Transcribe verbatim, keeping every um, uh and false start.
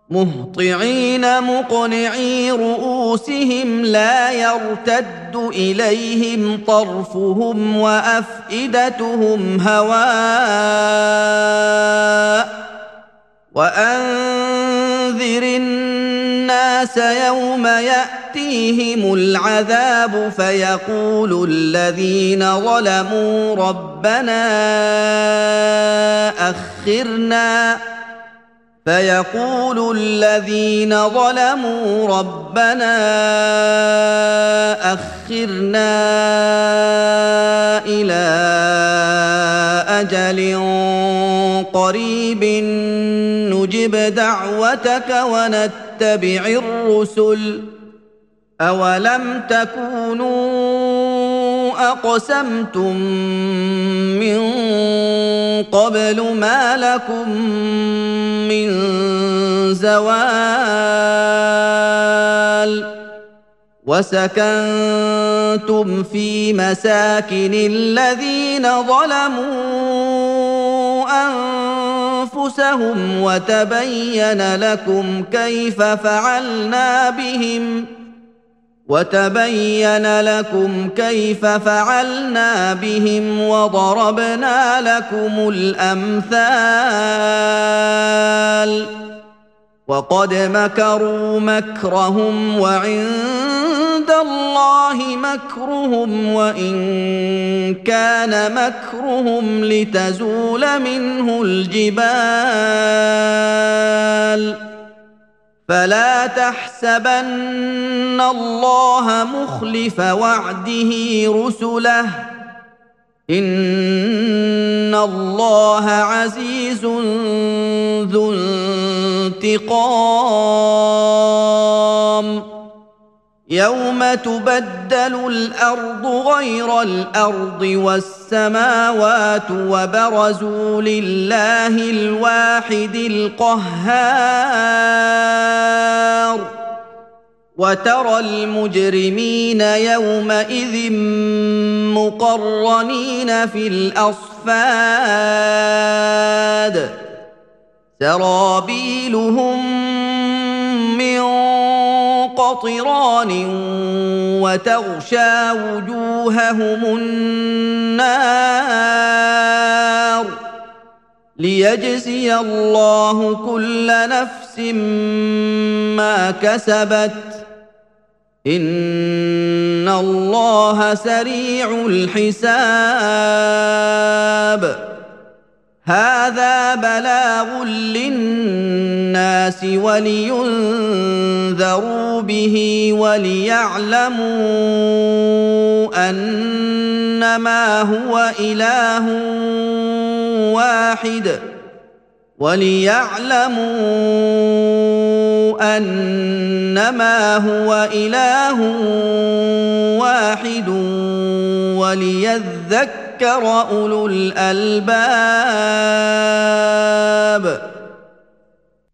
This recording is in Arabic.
مهطعين مقنعي رؤوسهم لا يرتد إليهم طرفهم وأفئدتهم هواء وأنذر الناس يوم يأتيهم العذاب فيقول الذين ظلموا ربنا أخرنا فيقول الذين ظلموا ربنا أخرنا إلى أجل قريب نجب دعوتك ونتبع الرسل أولم تكونوا أقسمتم من قبل ما لكم من زوال وسكنتم في مساكن الذين ظلموا أنفسهم وتبين لكم كيف فعلنا بهم وتبين لكم كيف فعلنا بهم وضربنا لكم الأمثال وقد مكروا مكرهم وعند الله مكرهم وإن كان مكرهم لتزول منه الجبال فلا تحسبن الله مخلف وعده رسله إن الله عزيز ذو انتقام يوم تبدل الأرض غير الأرض والسماوات وبرزوا لله الواحد القهار وترى المجرمين يومئذ مقرنين في الأصفاد سرابيلهم من قطران وتغشى وجوههم النار ليجزي الله كل نفس ما كسبت إن الله سريع الحساب هذا بلاغ للناس ولينذروا به وليعلموا أنما هو إله واحد وليعلموا أنما هو إله واحد وليذكر أولو الألباب